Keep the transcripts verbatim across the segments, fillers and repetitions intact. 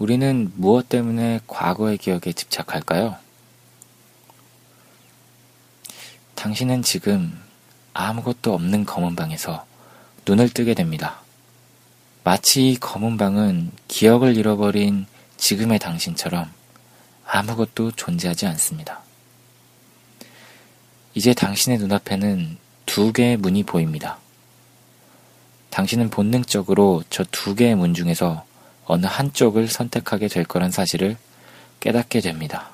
우리는 무엇 때문에 과거의 기억에 집착할까요? 당신은 지금 아무것도 없는 검은 방에서 눈을 뜨게 됩니다. 마치 이 검은 방은 기억을 잃어버린 지금의 당신처럼 아무것도 존재하지 않습니다. 이제 당신의 눈앞에는 두 개의 문이 보입니다. 당신은 본능적으로 저 두 개의 문 중에서 어느 한쪽을 선택하게 될 거란 사실을 깨닫게 됩니다.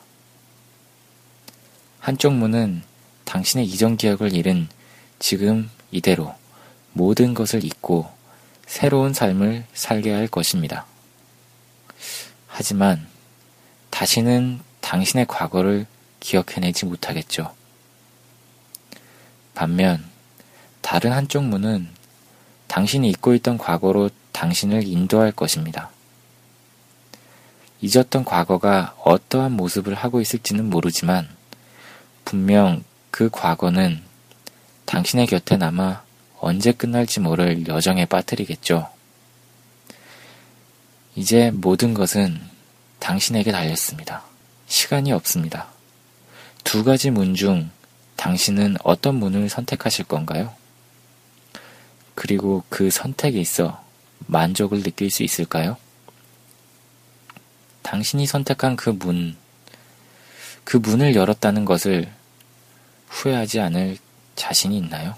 한쪽 문은 당신의 이전 기억을 잃은 지금 이대로 모든 것을 잊고 새로운 삶을 살게 할 것입니다. 하지만 다시는 당신의 과거를 기억해내지 못하겠죠. 반면 다른 한쪽 문은 당신이 잊고 있던 과거로 당신을 인도할 것입니다. 잊었던 과거가 어떠한 모습을 하고 있을지는 모르지만 분명 그 과거는 당신의 곁에 남아 언제 끝날지 모를 여정에 빠뜨리겠죠. 이제 모든 것은 당신에게 달렸습니다. 시간이 없습니다. 두 가지 문 중 당신은 어떤 문을 선택하실 건가요? 그리고 그 선택에 있어 만족을 느낄 수 있을까요? 당신이 선택한 그 문, 그 문을 열었다는 것을 후회하지 않을 자신이 있나요?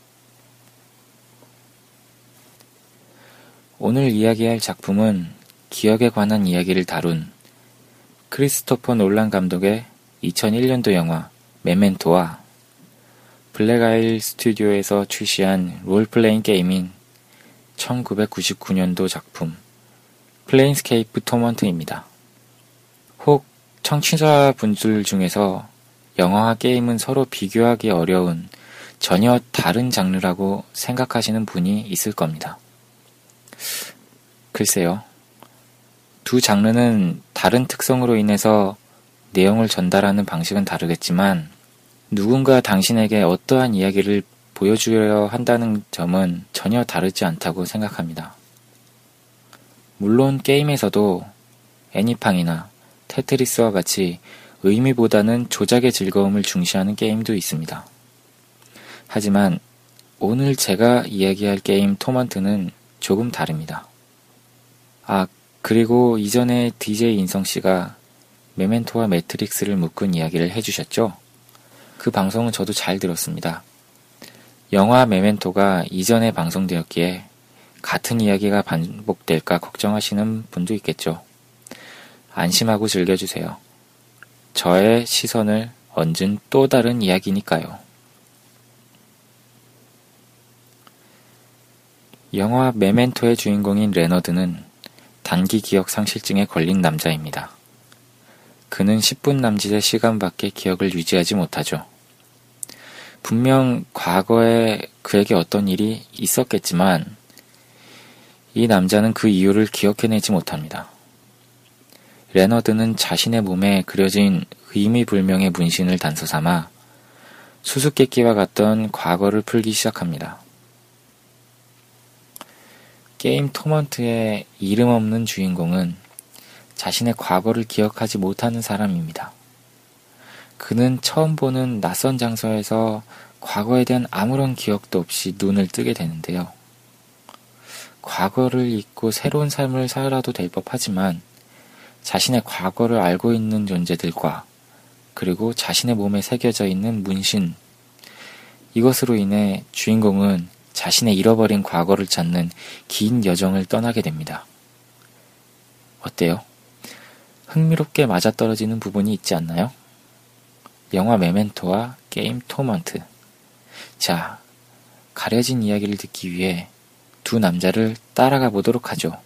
오늘 이야기할 작품은 기억에 관한 이야기를 다룬 크리스토퍼 놀란 감독의 이천일 년도 영화 메멘토와 블랙아일 스튜디오에서 출시한 롤플레잉 게임인 천구백구십구 년도 작품 플레인스케이프 토먼트입니다. 혹 청취자분들 중에서 영화와 게임은 서로 비교하기 어려운 전혀 다른 장르라고 생각하시는 분이 있을 겁니다. 글쎄요. 두 장르는 다른 특성으로 인해서 내용을 전달하는 방식은 다르겠지만 누군가 당신에게 어떠한 이야기를 보여주려 한다는 점은 전혀 다르지 않다고 생각합니다. 물론 게임에서도 애니팡이나 테트리스와 같이 의미보다는 조작의 즐거움을 중시하는 게임도 있습니다. 하지만 오늘 제가 이야기할 게임 토먼트는 조금 다릅니다. 아, 그리고 이전에 디제이 인성씨가 메멘토와 매트릭스를 묶은 이야기를 해주셨죠? 그 방송은 저도 잘 들었습니다. 영화 메멘토가 이전에 방송되었기에 같은 이야기가 반복될까 걱정하시는 분도 있겠죠. 안심하고 즐겨주세요. 저의 시선을 얹은 또 다른 이야기니까요. 영화 메멘토의 주인공인 레너드는 단기 기억 상실증에 걸린 남자입니다. 그는 십 분 남짓의 시간밖에 기억을 유지하지 못하죠. 분명 과거에 그에게 어떤 일이 있었겠지만 이 남자는 그 이유를 기억해내지 못합니다. 레너드는 자신의 몸에 그려진 의미불명의 문신을 단서 삼아 수수께끼와 같던 과거를 풀기 시작합니다. 게임 토먼트의 이름 없는 주인공은 자신의 과거를 기억하지 못하는 사람입니다. 그는 처음 보는 낯선 장소에서 과거에 대한 아무런 기억도 없이 눈을 뜨게 되는데요. 과거를 잊고 새로운 삶을 살아도 될 법하지만 자신의 과거를 알고 있는 존재들과 그리고 자신의 몸에 새겨져 있는 문신, 이것으로 인해 주인공은 자신의 잃어버린 과거를 찾는 긴 여정을 떠나게 됩니다. 어때요? 흥미롭게 맞아떨어지는 부분이 있지 않나요? 영화 메멘토와 게임 토먼트. 자, 가려진 이야기를 듣기 위해 두 남자를 따라가 보도록 하죠.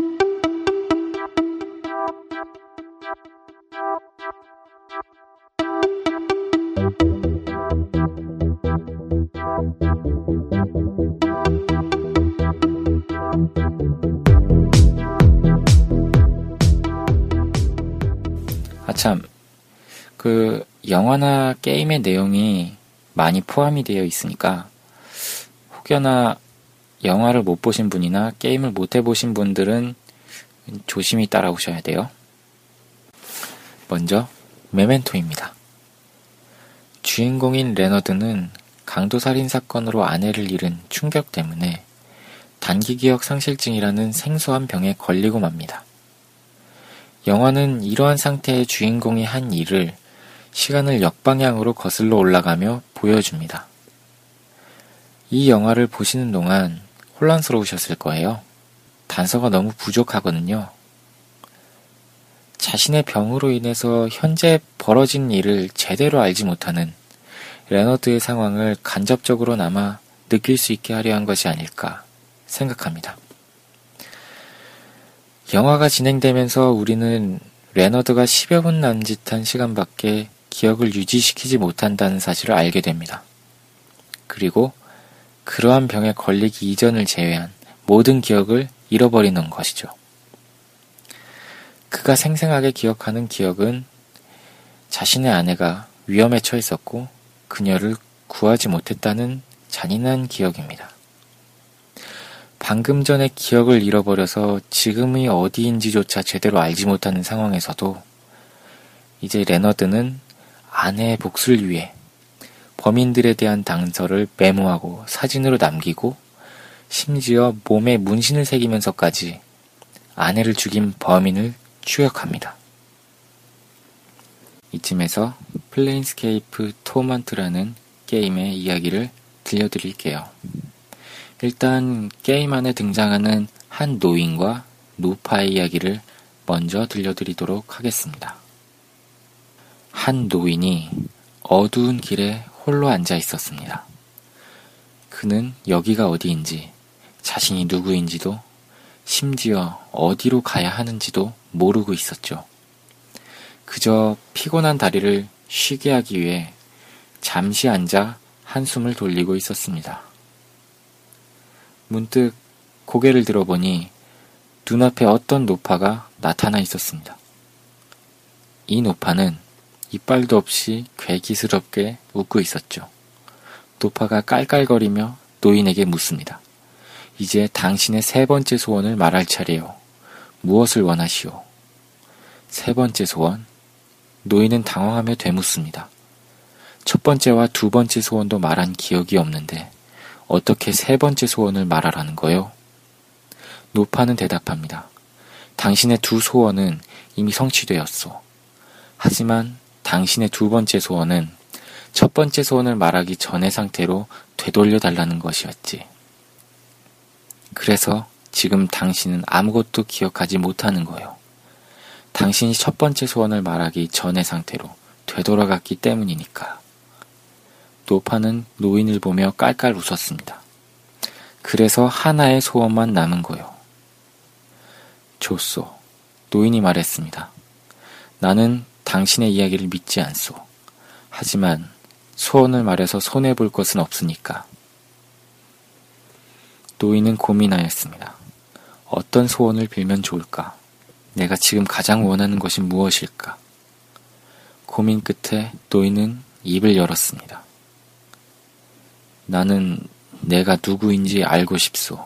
아참, 그 영화나 게임의 내용이 많이 포함이 되어 있으니까 혹여나 영화를 못 보신 분이나 게임을 못 해보신 분들은 조심히 따라오셔야 돼요. 먼저 메멘토입니다. 주인공인 레너드는 강도살인 사건으로 아내를 잃은 충격 때문에 단기기억 상실증이라는 생소한 병에 걸리고 맙니다. 영화는 이러한 상태의 주인공이 한 일을 시간을 역방향으로 거슬러 올라가며 보여줍니다. 이 영화를 보시는 동안 혼란스러우셨을 거예요. 단서가 너무 부족하거든요. 자신의 병으로 인해서 현재 벌어진 일을 제대로 알지 못하는 레너드의 상황을 간접적으로나마 느낄 수 있게 하려 한 것이 아닐까 생각합니다. 영화가 진행되면서 우리는 레너드가 십여 분 남짓한 시간밖에 기억을 유지시키지 못한다는 사실을 알게 됩니다. 그리고 그러한 병에 걸리기 이전을 제외한 모든 기억을 잃어버리는 것이죠. 그가 생생하게 기억하는 기억은 자신의 아내가 위험에 처했었고 그녀를 구하지 못했다는 잔인한 기억입니다. 방금 전에 기억을 잃어버려서 지금이 어디인지조차 제대로 알지 못하는 상황에서도 이제 레너드는 아내의 복수를 위해 범인들에 대한 단서를 메모하고 사진으로 남기고 심지어 몸에 문신을 새기면서까지 아내를 죽인 범인을 추격합니다. 이쯤에서 플레인스케이프 토먼트라는 게임의 이야기를 들려드릴게요. 일단 게임 안에 등장하는 한 노인과 노파의 이야기를 먼저 들려드리도록 하겠습니다. 한 노인이 어두운 길에 홀로 앉아 있었습니다. 그는 여기가 어디인지, 자신이 누구인지도, 심지어 어디로 가야 하는지도 모르고 있었죠. 그저 피곤한 다리를 쉬게 하기 위해 잠시 앉아 한숨을 돌리고 있었습니다. 문득 고개를 들어보니 눈앞에 어떤 노파가 나타나 있었습니다. 이 노파는 이빨도 없이 괴기스럽게 웃고 있었죠. 노파가 깔깔거리며 노인에게 묻습니다. 이제 당신의 세 번째 소원을 말할 차례요. 무엇을 원하시오? 세 번째 소원? 노인은 당황하며 되묻습니다. 첫 번째와 두 번째 소원도 말한 기억이 없는데 어떻게 세 번째 소원을 말하라는 거요? 노파는 대답합니다. 당신의 두 소원은 이미 성취되었소. 하지만 당신의 두 번째 소원은 첫 번째 소원을 말하기 전의 상태로 되돌려 달라는 것이었지. 그래서 지금 당신은 아무것도 기억하지 못하는 거요. 당신이 첫 번째 소원을 말하기 전의 상태로 되돌아갔기 때문이니까. 노파는 노인을 보며 깔깔 웃었습니다. 그래서 하나의 소원만 남은 거요. 좋소. 노인이 말했습니다. 나는 당신의 이야기를 믿지 않소. 하지만 소원을 말해서 손해볼 것은 없으니까. 노인은 고민하였습니다. 어떤 소원을 빌면 좋을까? 내가 지금 가장 원하는 것이 무엇일까? 고민 끝에 노인은 입을 열었습니다. 나는 내가 누구인지 알고 싶소.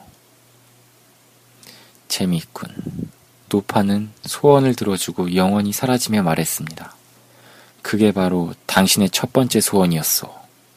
재미있군. 노파는 소원을 들어주고 영원히 사라지며 말했습니다. 그게 바로 당신의 첫 번째 소원이었소.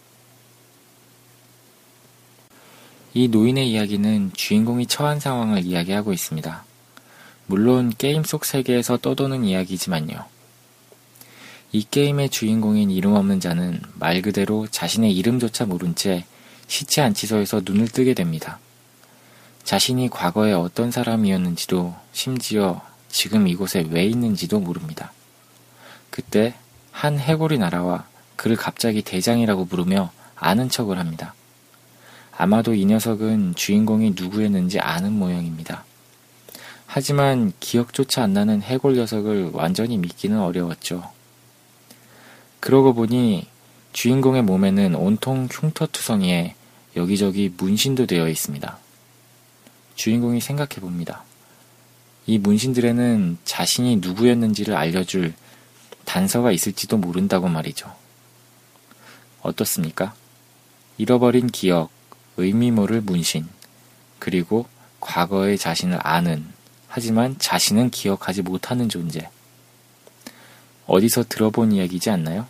이 노인의 이야기는 주인공이 처한 상황을 이야기하고 있습니다. 물론 게임 속 세계에서 떠도는 이야기지만요. 이 게임의 주인공인 이름 없는 자는 말 그대로 자신의 이름조차 모른 채 시체 안치소에서 눈을 뜨게 됩니다. 자신이 과거에 어떤 사람이었는지도 심지어 지금 이곳에 왜 있는지도 모릅니다. 그때 한 해골이 날아와 그를 갑자기 대장이라고 부르며 아는 척을 합니다. 아마도 이 녀석은 주인공이 누구였는지 아는 모양입니다. 하지만 기억조차 안 나는 해골 녀석을 완전히 믿기는 어려웠죠. 그러고 보니 주인공의 몸에는 온통 흉터투성이에 여기저기 문신도 되어 있습니다. 주인공이 생각해봅니다. 이 문신들에는 자신이 누구였는지를 알려줄 단서가 있을지도 모른다고 말이죠. 어떻습니까? 잃어버린 기억, 의미 모를 문신, 그리고 과거의 자신을 아는, 하지만 자신은 기억하지 못하는 존재. 어디서 들어본 이야기지 않나요?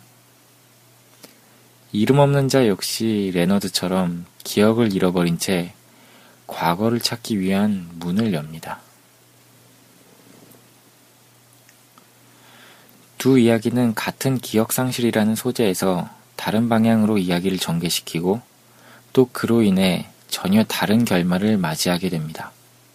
이름 없는 자 역시 레너드처럼 기억을 잃어버린 채 과거를 찾기 위한 문을 엽니다. 두 이야기는 같은 기억 상실이라는 소재에서 다른 방향으로 이야기를 전개시키고 또 그로 인해 전혀 다른 결말을 맞이하게 됩니다.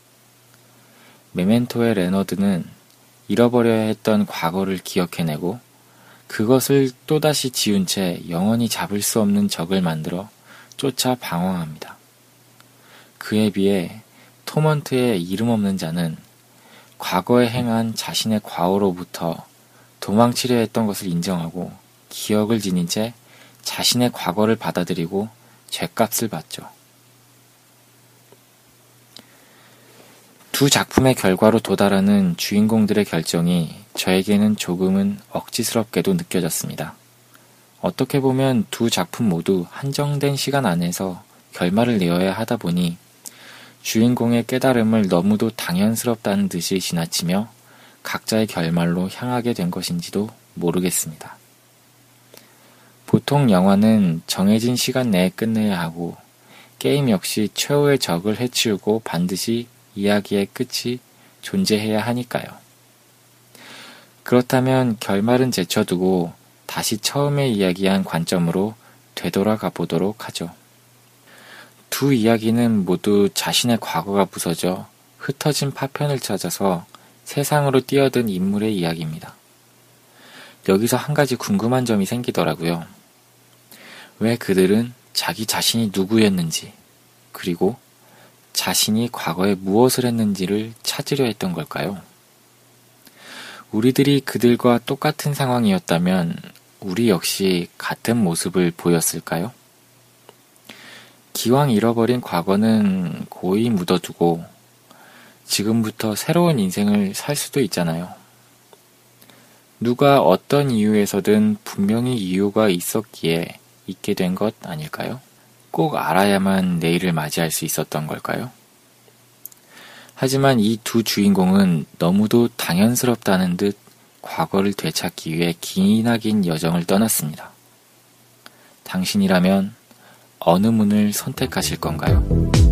메멘토의 레너드는 잃어버려야 했던 과거를 기억해내고 그것을 또다시 지운 채 영원히 잡을 수 없는 적을 만들어 쫓아 방황합니다. 그에 비해 토먼트의 이름 없는 자는 과거에 행한 자신의 과오로부터 도망치려 했던 것을 인정하고 기억을 지닌 채 자신의 과거를 받아들이고 죗값을 받죠. 두 작품의 결과로 도달하는 주인공들의 결정이 저에게는 조금은 억지스럽게도 느껴졌습니다. 어떻게 보면 두 작품 모두 한정된 시간 안에서 결말을 내어야 하다 보니 주인공의 깨달음을 너무도 당연스럽다는 듯이 지나치며 각자의 결말로 향하게 된 것인지도 모르겠습니다. 보통 영화는 정해진 시간 내에 끝내야 하고 게임 역시 최후의 적을 해치우고 반드시 이야기의 끝이 존재해야 하니까요. 그렇다면 결말은 제쳐두고 다시 처음에 이야기한 관점으로 되돌아가 보도록 하죠. 두 이야기는 모두 자신의 과거가 부서져 흩어진 파편을 찾아서 세상으로 뛰어든 인물의 이야기입니다. 여기서 한 가지 궁금한 점이 생기더라고요. 왜 그들은 자기 자신이 누구였는지, 그리고 자신이 과거에 무엇을 했는지를 찾으려 했던 걸까요? 우리들이 그들과 똑같은 상황이었다면 우리 역시 같은 모습을 보였을까요? 기왕 잃어버린 과거는 고이 묻어두고 지금부터 새로운 인생을 살 수도 있잖아요. 누가 어떤 이유에서든 분명히 이유가 있었기에 있게 된 것 아닐까요? 꼭 알아야만 내일을 맞이할 수 있었던 걸까요? 하지만 이 두 주인공은 너무도 당연스럽다는 듯 과거를 되찾기 위해 기나긴 여정을 떠났습니다. 당신이라면 어느 문을 선택하실 건가요?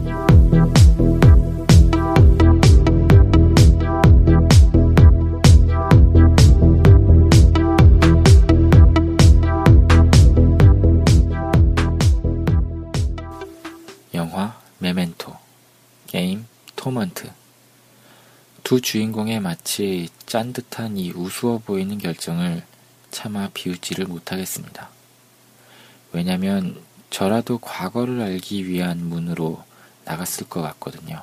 영화 메멘토, 게임 토먼트. 두 주인공의 마치 짠듯한 이 우스워 보이는 결정을 차마 비웃지를 못하겠습니다. 왜냐면 저라도 과거를 알기 위한 문으로 나갔을 것 같거든요.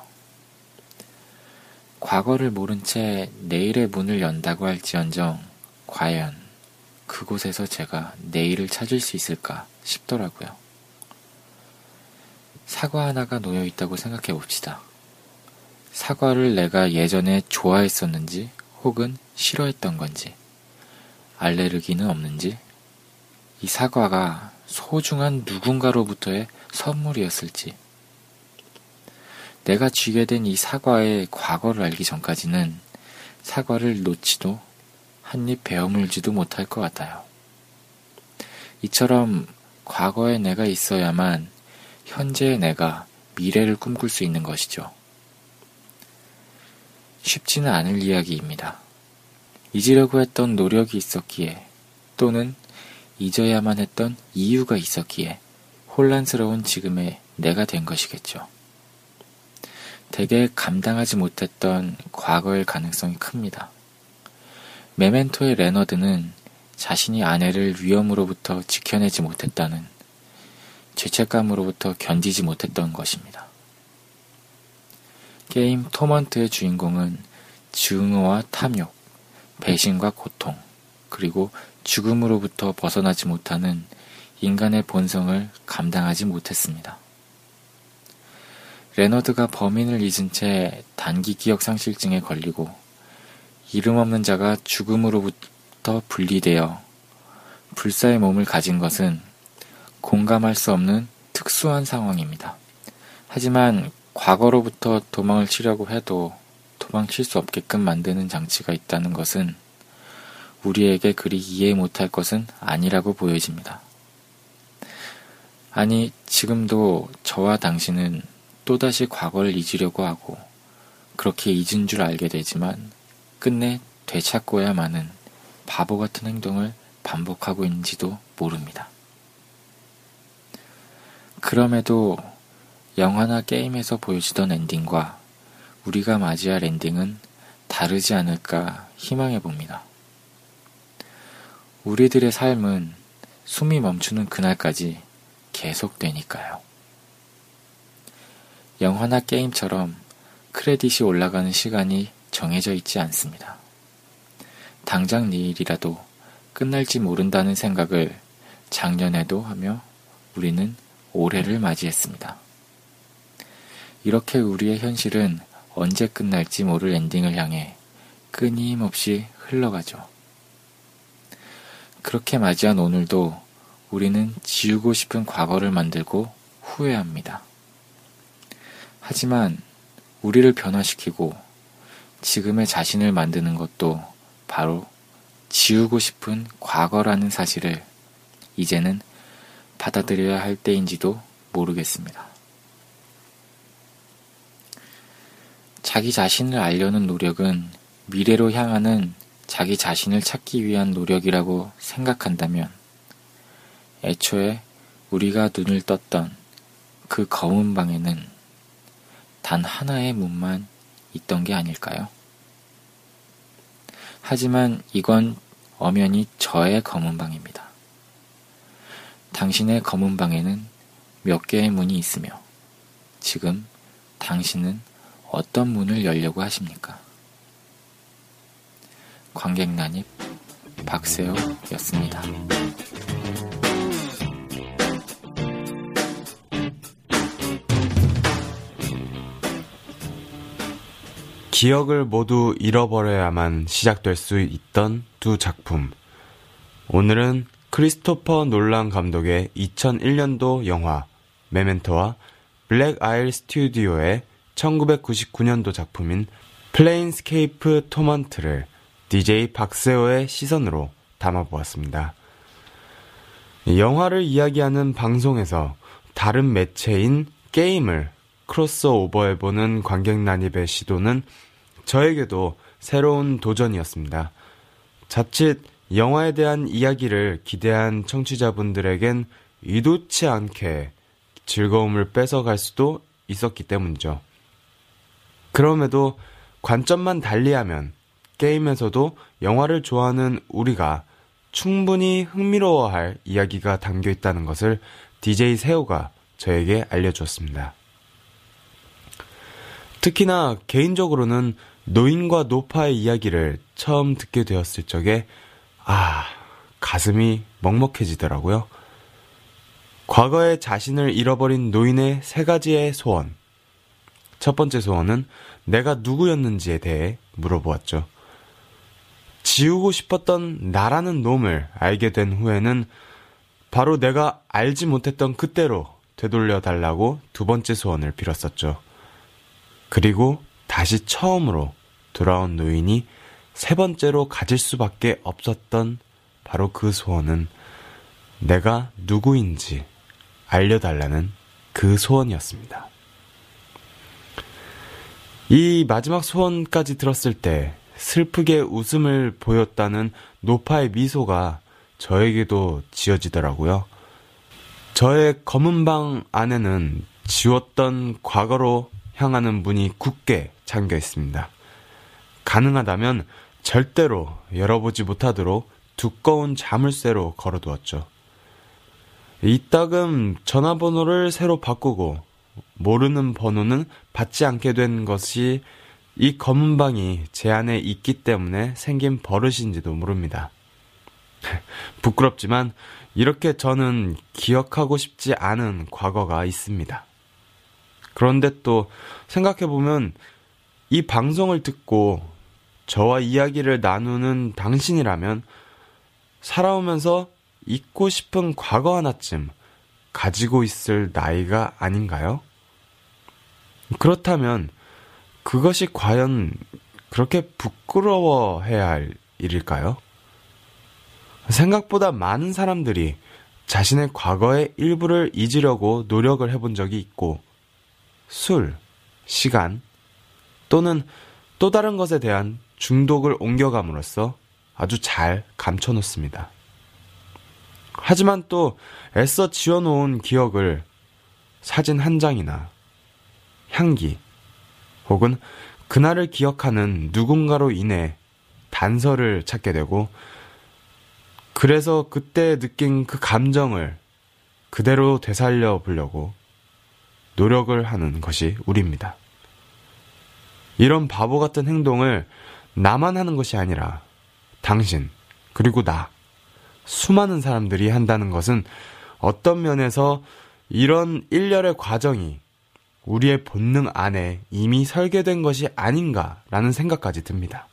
과거를 모른 채 내일의 문을 연다고 할지언정 과연 그곳에서 제가 내일을 찾을 수 있을까 싶더라고요. 사과 하나가 놓여 있다고 생각해 봅시다. 사과를 내가 예전에 좋아했었는지 혹은 싫어했던 건지, 알레르기는 없는지, 이 사과가 소중한 누군가로부터의 선물이었을지, 내가 쥐게 된 이 사과의 과거를 알기 전까지는 사과를 놓지도 한입 베어물지도 못할 것 같아요. 이처럼 과거의 내가 있어야만 현재의 내가 미래를 꿈꿀 수 있는 것이죠. 쉽지는 않을 이야기입니다. 잊으려고 했던 노력이 있었기에, 또는 잊어야만 했던 이유가 있었기에 혼란스러운 지금의 내가 된 것이겠죠. 대개 감당하지 못했던 과거일 가능성이 큽니다. 메멘토의 레너드는 자신이 아내를 위험으로부터 지켜내지 못했다는 죄책감으로부터 견디지 못했던 것입니다. 게임 토먼트의 주인공은 증오와 탐욕, 배신과 고통, 그리고 죽음으로부터 벗어나지 못하는 인간의 본성을 감당하지 못했습니다. 레너드가 범인을 잊은 채 단기 기억 상실증에 걸리고 이름 없는 자가 죽음으로부터 분리되어 불사의 몸을 가진 것은 공감할 수 없는 특수한 상황입니다. 하지만 과거로부터 도망을 치려고 해도 도망칠 수 없게끔 만드는 장치가 있다는 것은 우리에게 그리 이해 못할 것은 아니라고 보여집니다. 아니, 지금도 저와 당신은 또다시 과거를 잊으려고 하고 그렇게 잊은 줄 알게 되지만 끝내 되찾고야 마는 바보 같은 행동을 반복하고 있는지도 모릅니다. 그럼에도 영화나 게임에서 보여주던 엔딩과 우리가 맞이할 엔딩은 다르지 않을까 희망해 봅니다. 우리들의 삶은 숨이 멈추는 그날까지 계속되니까요. 영화나 게임처럼 크레딧이 올라가는 시간이 정해져 있지 않습니다. 당장 내일이라도 끝날지 모른다는 생각을 작년에도 하며 우리는 올해를 맞이했습니다. 이렇게 우리의 현실은 언제 끝날지 모를 엔딩을 향해 끊임없이 흘러가죠. 그렇게 맞이한 오늘도 우리는 지우고 싶은 과거를 만들고 후회합니다. 하지만 우리를 변화시키고 지금의 자신을 만드는 것도 바로 지우고 싶은 과거라는 사실을 이제는 받아들여야 할 때인지도 모르겠습니다. 자기 자신을 알려는 노력은 미래로 향하는 자기 자신을 찾기 위한 노력이라고 생각한다면 애초에 우리가 눈을 떴던 그 검은 방에는 단 하나의 문만 있던 게 아닐까요? 하지만 이건 엄연히 저의 검은 방입니다. 당신의 검은 방에는 몇 개의 문이 있으며 지금 당신은 어떤 문을 열려고 하십니까? 관객 난입 박세호였습니다. 기억을 모두 잃어버려야만 시작될 수 있던 두 작품. 오늘은 크리스토퍼 놀란 감독의 이천일 년도 영화 메멘토와 블랙 아일 스튜디오의 천구백구십구 년도 작품인 플레인스케이프 토먼트를 디제이 박세호의 시선으로 담아보았습니다. 영화를 이야기하는 방송에서 다른 매체인 게임을 크로스오버해보는 관객 난입의 시도는 저에게도 새로운 도전이었습니다. 자칫 영화에 대한 이야기를 기대한 청취자분들에겐 의도치 않게 즐거움을 뺏어갈 수도 있었기 때문이죠. 그럼에도 관점만 달리하면 게임에서도 영화를 좋아하는 우리가 충분히 흥미로워할 이야기가 담겨있다는 것을 디제이 세호가 저에게 알려주었습니다. 특히나 개인적으로는 노인과 노파의 이야기를 처음 듣게 되었을 적에 아, 가슴이 먹먹해지더라고요. 과거의 자신을 잃어버린 노인의 세 가지의 소원. 첫 번째 소원은 내가 누구였는지에 대해 물어보았죠. 지우고 싶었던 나라는 놈을 알게 된 후에는 바로 내가 알지 못했던 그때로 되돌려달라고 두 번째 소원을 빌었었죠. 그리고 다시 처음으로 돌아온 노인이 세 번째로 가질 수밖에 없었던 바로 그 소원은 내가 누구인지 알려달라는 그 소원이었습니다. 이 마지막 소원까지 들었을 때 슬프게 웃음을 보였다는 노파의 미소가 저에게도 지어지더라고요. 저의 검은 방 안에는 지웠던 과거로 향하는 문이 굳게 잠겨 있습니다. 가능하다면 절대로 열어보지 못하도록 두꺼운 자물쇠로 걸어두었죠. 이따금 전화번호를 새로 바꾸고 모르는 번호는 받지 않게 된 것이 이 검은 방이 제 안에 있기 때문에 생긴 버릇인지도 모릅니다. 부끄럽지만 이렇게 저는 기억하고 싶지 않은 과거가 있습니다. 그런데 또 생각해보면 이 방송을 듣고 저와 이야기를 나누는 당신이라면 살아오면서 잊고 싶은 과거 하나쯤 가지고 있을 나이가 아닌가요? 그렇다면 그것이 과연 그렇게 부끄러워해야 할 일일까요? 생각보다 많은 사람들이 자신의 과거의 일부를 잊으려고 노력을 해본 적이 있고, 술, 시간, 또는 또 다른 것에 대한 중독을 옮겨감으로써 아주 잘 감춰놓습니다. 하지만 또 애써 지어놓은 기억을 사진 한 장이나 향기, 혹은 그날을 기억하는 누군가로 인해 단서를 찾게 되고, 그래서 그때 느낀 그 감정을 그대로 되살려 보려고 노력을 하는 것이 우리입니다. 이런 바보 같은 행동을 나만 하는 것이 아니라 당신, 그리고 나, 수많은 사람들이 한다는 것은 어떤 면에서 이런 일련의 과정이 우리의 본능 안에 이미 설계된 것이 아닌가라는 생각까지 듭니다.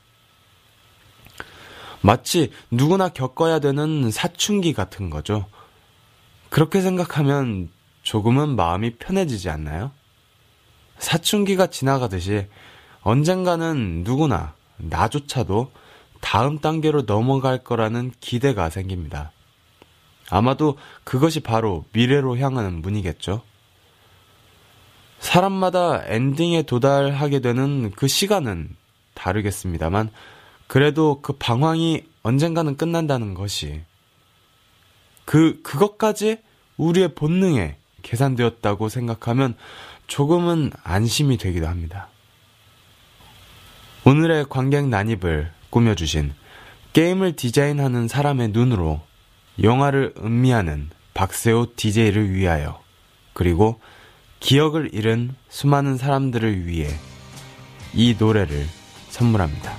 마치 누구나 겪어야 되는 사춘기 같은 거죠. 그렇게 생각하면 조금은 마음이 편해지지 않나요? 사춘기가 지나가듯이 언젠가는 누구나, 나조차도 다음 단계로 넘어갈 거라는 기대가 생깁니다. 아마도 그것이 바로 미래로 향하는 문이겠죠. 사람마다 엔딩에 도달하게 되는 그 시간은 다르겠습니다만, 그래도 그 방황이 언젠가는 끝난다는 것이, 그, 그것까지 우리의 본능에 계산되었다고 생각하면 조금은 안심이 되기도 합니다. 오늘의 관객 난입을 꾸며주신 게임을 디자인하는 사람의 눈으로 영화를 음미하는 박세호 디제이를 위하여, 그리고 기억을 잃은 수많은 사람들을 위해 이 노래를 선물합니다.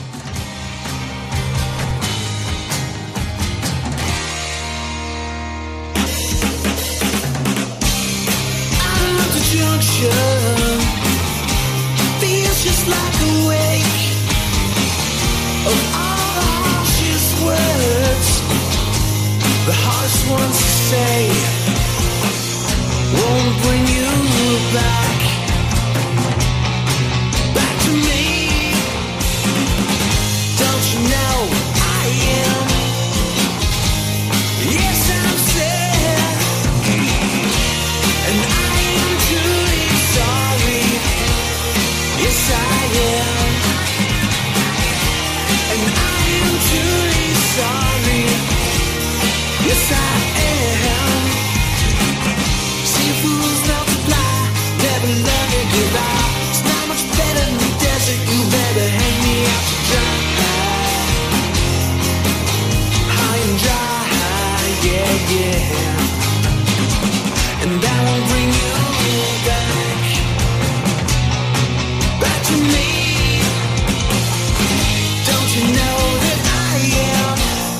Feels just like a wake of all the harshest words, the hardest ones to say won't bring you back, back to me. Don't you know I am? Yes, I'm sad, and I am truly sorry. Yes, I am, and I am truly sorry. Yes, I am. See fools multiply, never learn to give out. It's not much better in the desert, you better hang me out to dry. High and dry, yeah, yeah. And I won't bring you back, back to me. Don't you know that I am?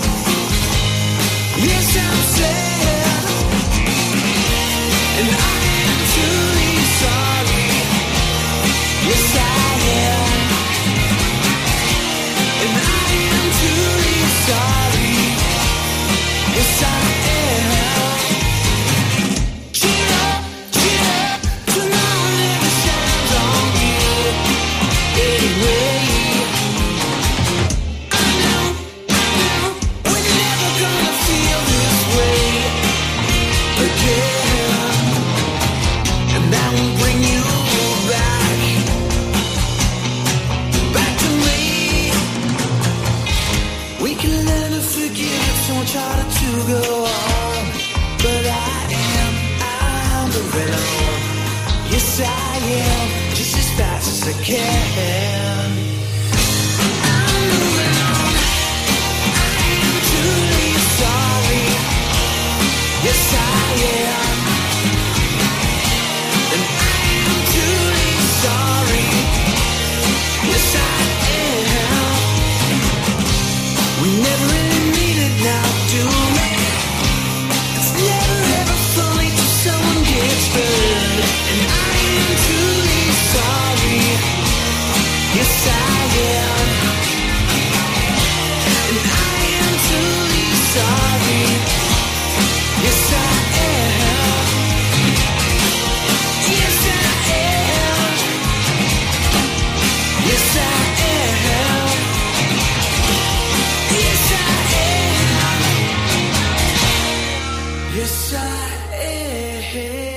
Yes, I'm sad, and I am truly sorry. Yes, I am, and I am truly sorry. Yes, I am. Cheer up, cheer up, tomorrow never shines on you anyway. I know, I know, we're never gonna feel this way again, and that won't bring you back, back to me. We can learn to forgive, so much harder to go on, but I am, I'm moving on. Yes, I am, just as fast as I can. I'm moving on. I am truly sorry. Yes, I am, and I am truly sorry. Yes, I am. We never really need it now, do we? It's never ever funny till someone gets hurt, and I am truly sorry. Yes, Yes, I am. Yes, I am. Yes, I am.